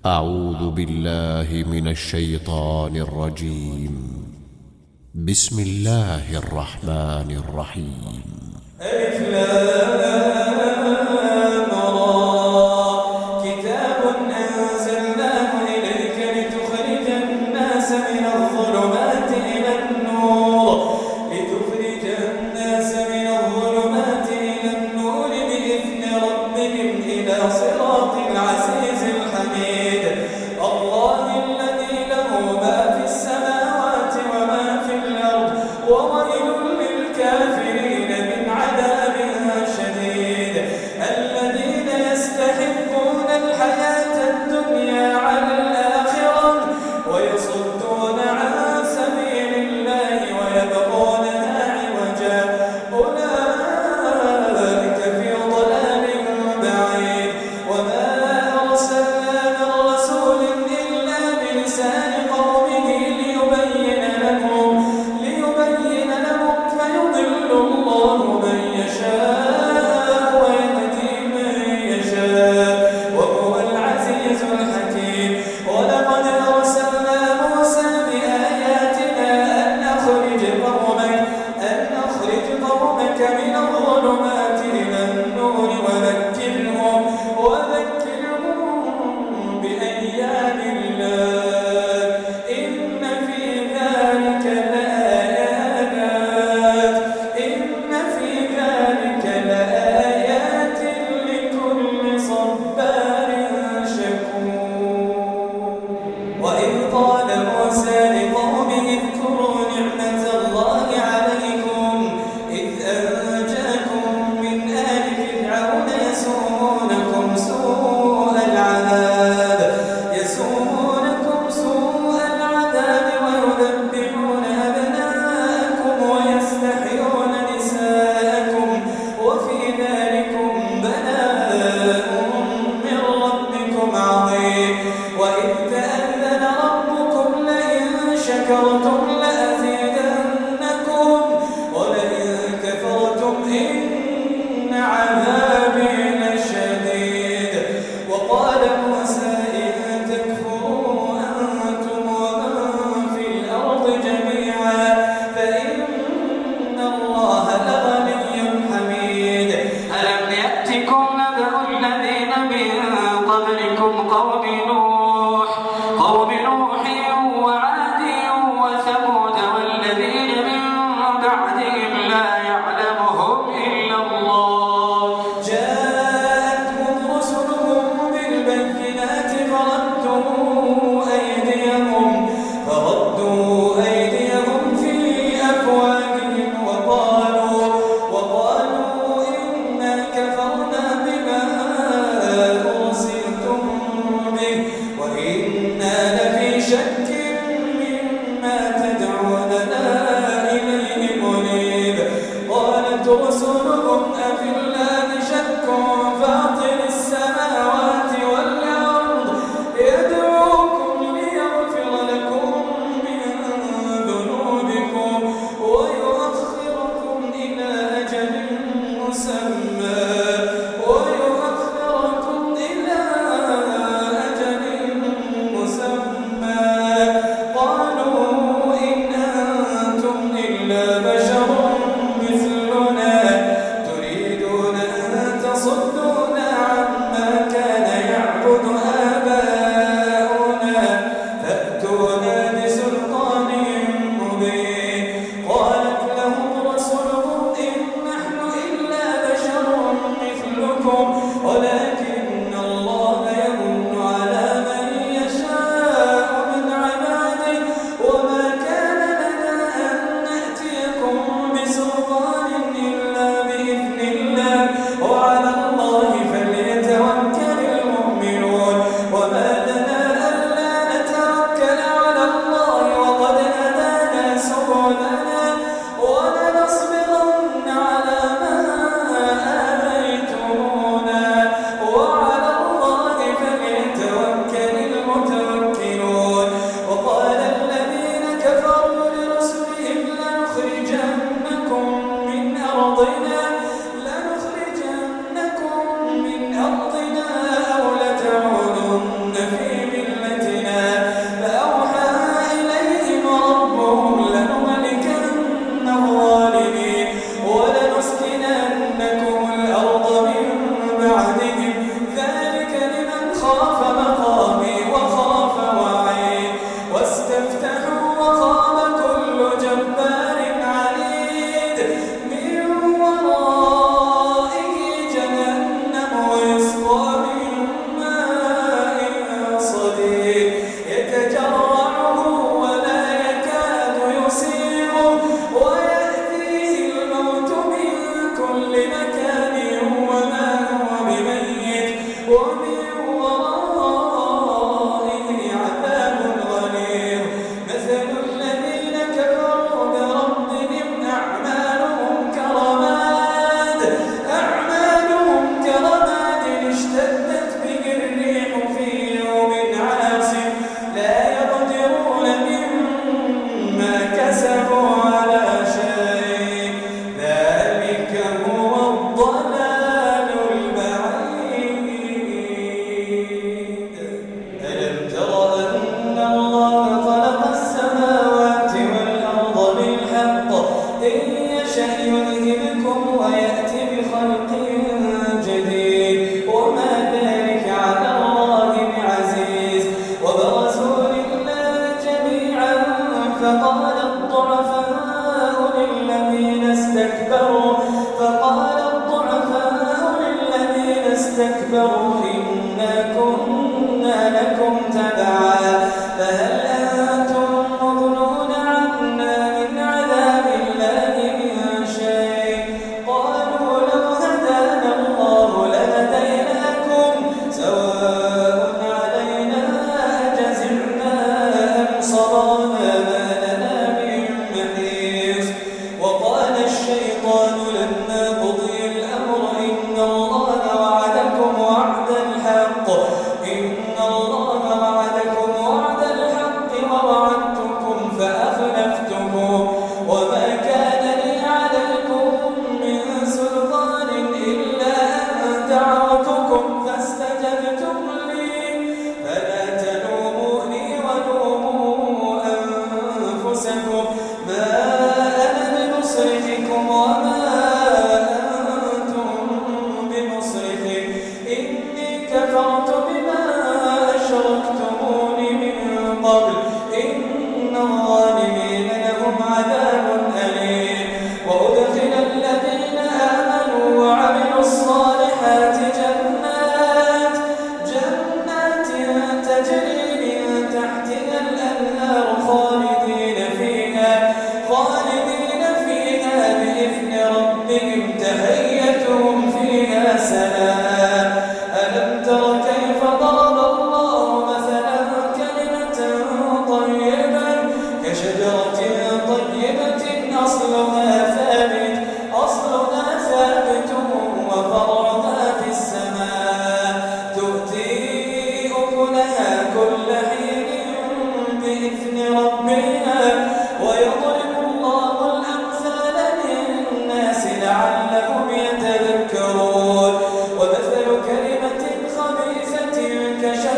أعوذ بالله من الشيطان الرجيم. بسم الله الرحمن الرحيم. ألف لام را كتاب أنزلناه إليك لتخرج الناس من الظلمات إلى النور بإذن ربهم إلى صراط العزيز الحميد الله الذي له ما في السماوات وما في الأرض وويل للكافرين من عذاب شديد الذين يستحبون الحياة الدنيا على الآخرة ويصدون عن سبيل الله ويبغونها عوجا أولئك في ضلال بعيد وما أرسلنا من رسول إلا بلسان قومه ليبين لهم فيضل الله من يشاء ويهدي من يشاء وهو العزيز الحكيم ولقد أرسلنا موسى بآياتنا أن أخرج قومك من الظلمات إلى النور وذكرهم بأيام الله إن في ذلك لآيات لكل صبار شكور وإذ قال موسى لقومه اذكروا نعمة الله عليكم إذ أنجاكم من آل فرعون يسومونكم سوء العذاب ويذبحون أبناءكم ويستحيون نساءكم وفي ذلكم بلاء من ربكم عظيم وإذ تأذن ربكم لئن شكرتم لأزيدنكم ولئن كفرتم إن عذابي لشديد وقال موسى إن تكفروا أنتم ومن في الأرض جميعا فإن الله لغني حميد ألم يأتكم نبأ الذين من قبلكم قوم نوح وعاد وثمود والذين من بعدهم لا يعلمهم إلا الله جاءتهم رسلهم بالبينات فردوا أيديهم في أفواههم وقالوا إنا كفرنا بما أرسلتم به وإنا لفي شك مما تدعوننا إليه مريب قالت رسلهم أفي الله شك فاطر السماوات والأرض يدعو استكبروا إنا كنا لكم تبعا فهل أنتم مغنون عنا من عذاب الله من شيء قالوا لو هدانا الله لهديناكم سواء علينا أجزعنا أم صبرنا ما لنا من محيص وقال الشيطان لما قضي الأمر إن الله وعدكم وعد الحق ووعدتكم فأخلفتكم وما كان لي عليكم من سلطان إلا أن دعوتكم فاستجبتم لي فلا تلوموني ولوموا أنفسكم ما أنا بمصرخكم وما أنتم بمصرخي إني كفرت بما أشركتمون من قبل إن الظالمين لهم عذاب أليم وأدخل الذين آمنوا وعملوا الصالحات جنات تجري من تحتها الأنهار خالدين فيها بإذن ربهم تحيتهم فيها سلام ألم تر كيف ضرب الله مثلا كلمة طيبة كشجرة طيبة أصلها ثابت وفرعها في السماء تؤتي أكلها كل حين بإذن ربها ويضرب الله الأمثال للناس لعلهم يتذكرون ومثل كلمة خبيثة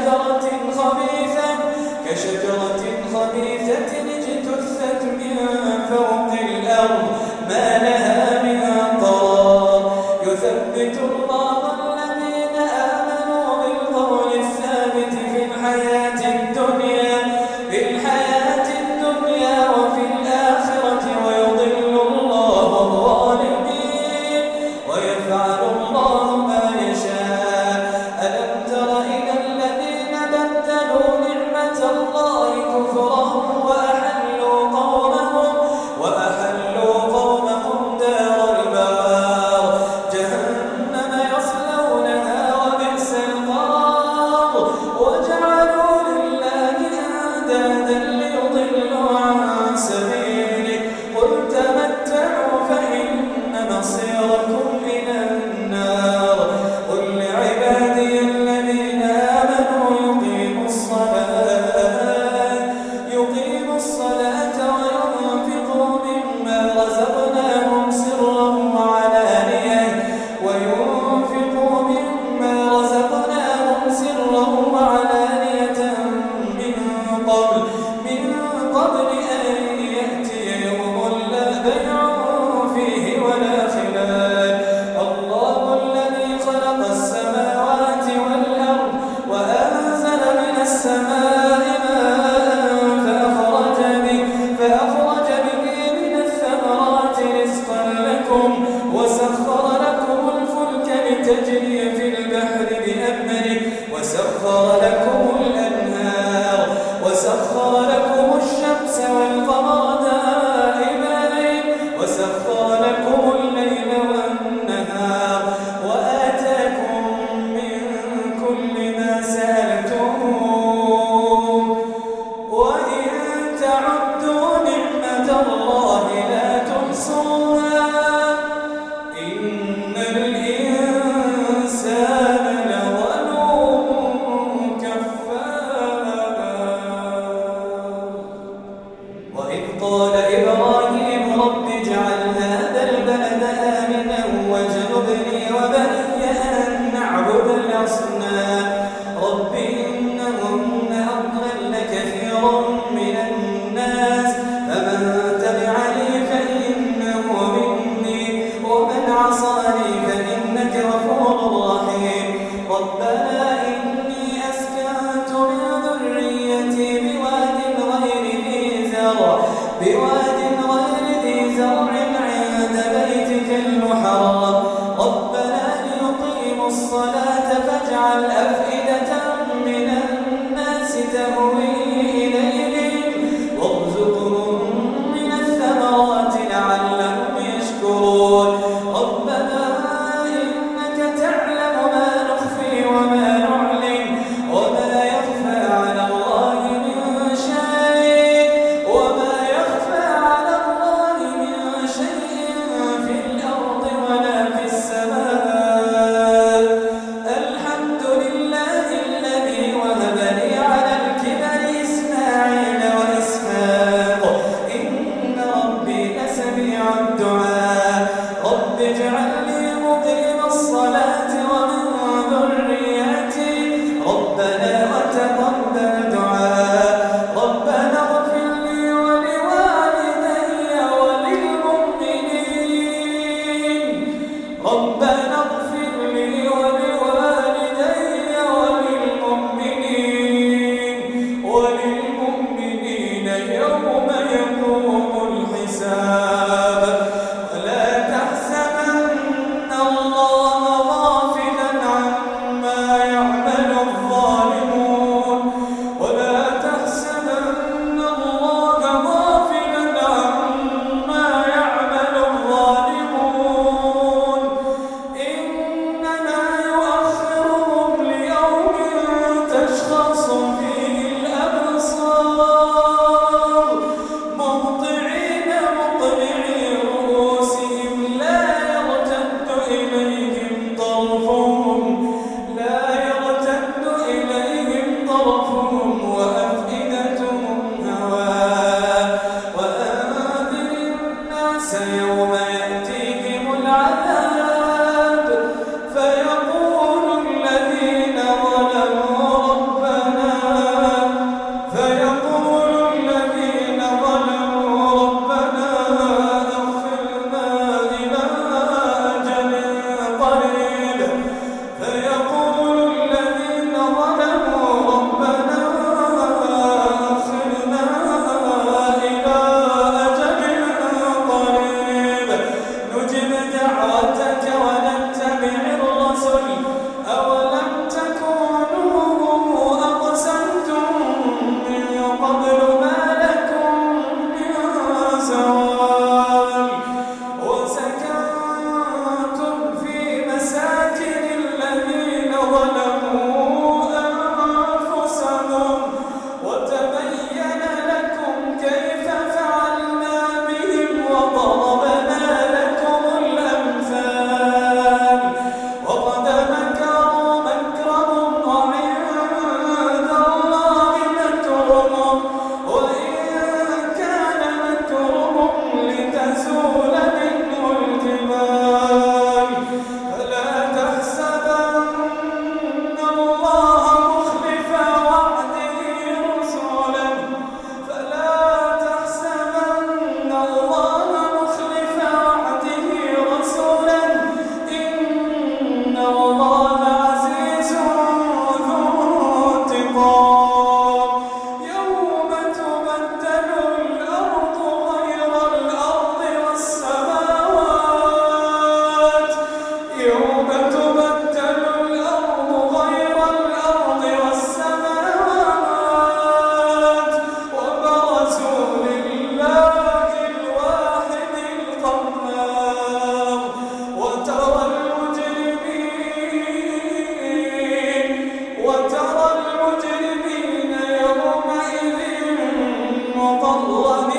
كشجرة خبيثة اجتثت من فوق الأرض ما لها من قرار يثبت الله الذين آمنوا بالقول الثابت في الحياة الدنيا وفي الآخرة ويضل الله الظالمين ويفعل الله ما يشاء ألم تر إلى الذين بدلوا نعمة الله كفرا وأحلوا قومهم دار البوار جهنم يصلونها وبئس القرار وجعلوا لله أندادا ليضلوا عن سبيله قل تمتعوا فإن مصيركم إلى النار قل لعبادي الذين آمنوا يقيموا الصلاة مقرنين